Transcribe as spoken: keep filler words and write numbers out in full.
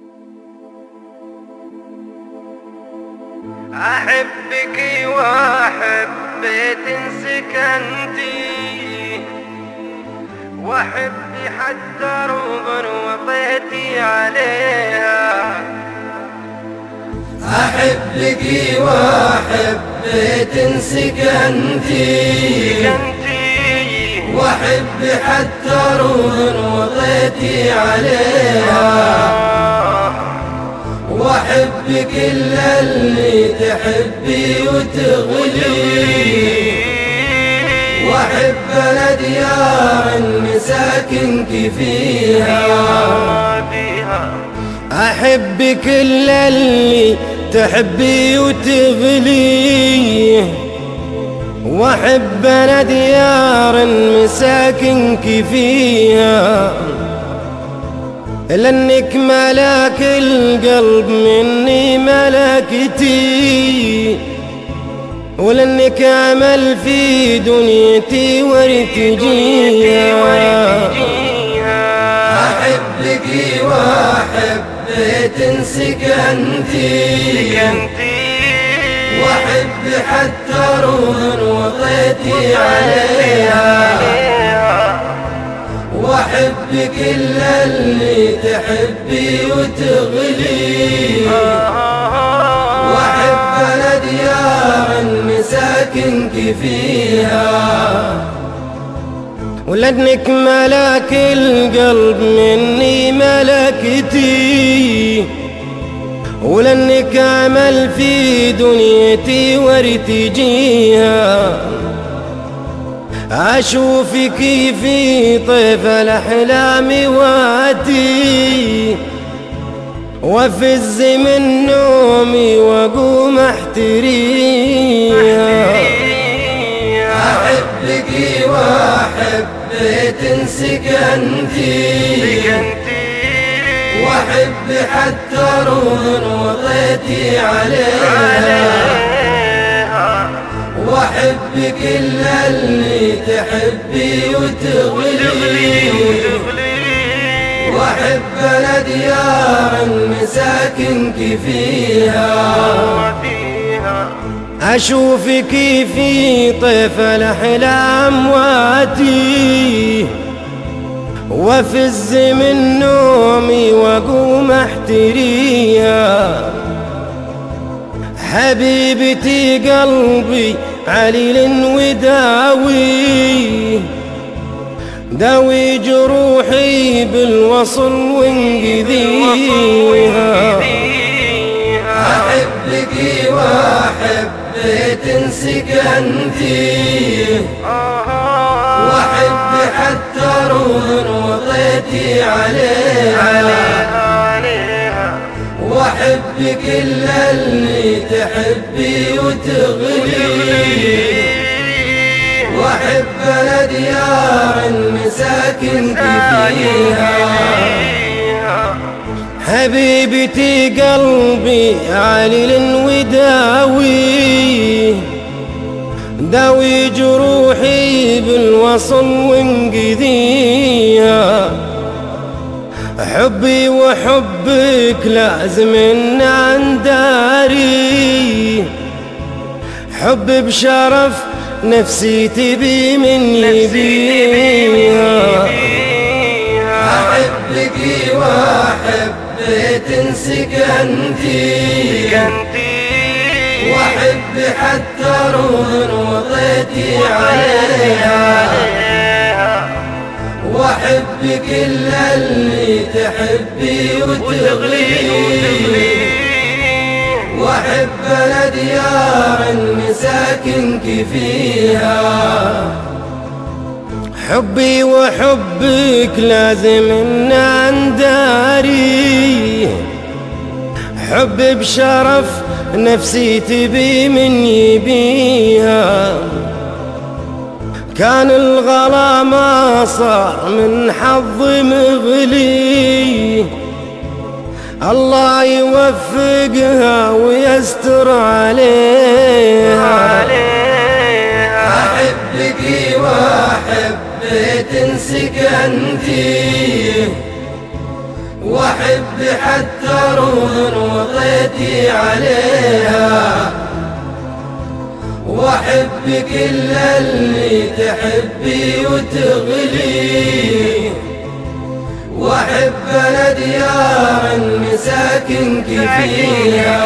أحبك وأحب بيت سكنتي، وأحبي حتى روض وطيتي عليها. أحبك وأحب بيت سكنتي، وأحبي حتى روض وطيتي عليها. وأحب كل اللي تحبي وتغلي، وأحب الأديار المساكنك فيها. أحب كل اللي تحبي وتغلي، وأحب الأديار مساكنك فيها. لأنك ملاك القلب مني ملكتي، ولأنك أمل في دنيتي وارتجيها. أحبك وأحب بيت سكنتي، وأحب حتى روض وطيتي عليها. وأحب كل اللي تحبي وتغلي، وأحب الأديار المساكنك فيها. ولأنك ملاك القلب مني ملكتي، ولأنك أمل في دنيتي وارتجيها. أشوفك في طيف الأحلام واتي، وافز من نومي وأقوم أحتريها. أحبك وأحب بيت سكنتي، وأحب حتى روض وطيتي عليها. وأحب كل اللي تحبي وتغلي، وأحب الأديار المساكنك فيها. أشوفك في طيف الأحلام واتي، وافز من نومي وأقوم أحتريها. حبيبتي قلبي عليل وداوي، داوي جروحي بالوصل وانقذيها. أحبك وأحب بيت سكنتي، وأحب حتى روض وطيتي عليها. وأحب كل اللي تحبي وتغلي، وأحب الأديار المساكنك فيها. حبيبتي قلبي عليل وداوي، داوي جروحي بالوصل وانقذيها. حبي وحبك لازم إن عنداري، حب بشرف نفسي تبي من يبيها. أحبك وأحب بيت سكنتي، وأحب حتى روض وطيتي عليها. وأحب كل اللي تحبي وتغلي، وأحب الأديار المساكنك فيها. حبي وحبك لازم إن عنداري، حب بشرف نفسي تبي من يبيها. كان الغلا ما صار من حظ مغلي، الله يوفقها ويستر عليها. أحبك وأحب بيت سكنتي، واحب حتى روض وطيتي عليها، واحب كل اللي تحبي وتغلي، واحب بلد ديار مساكنك فيها،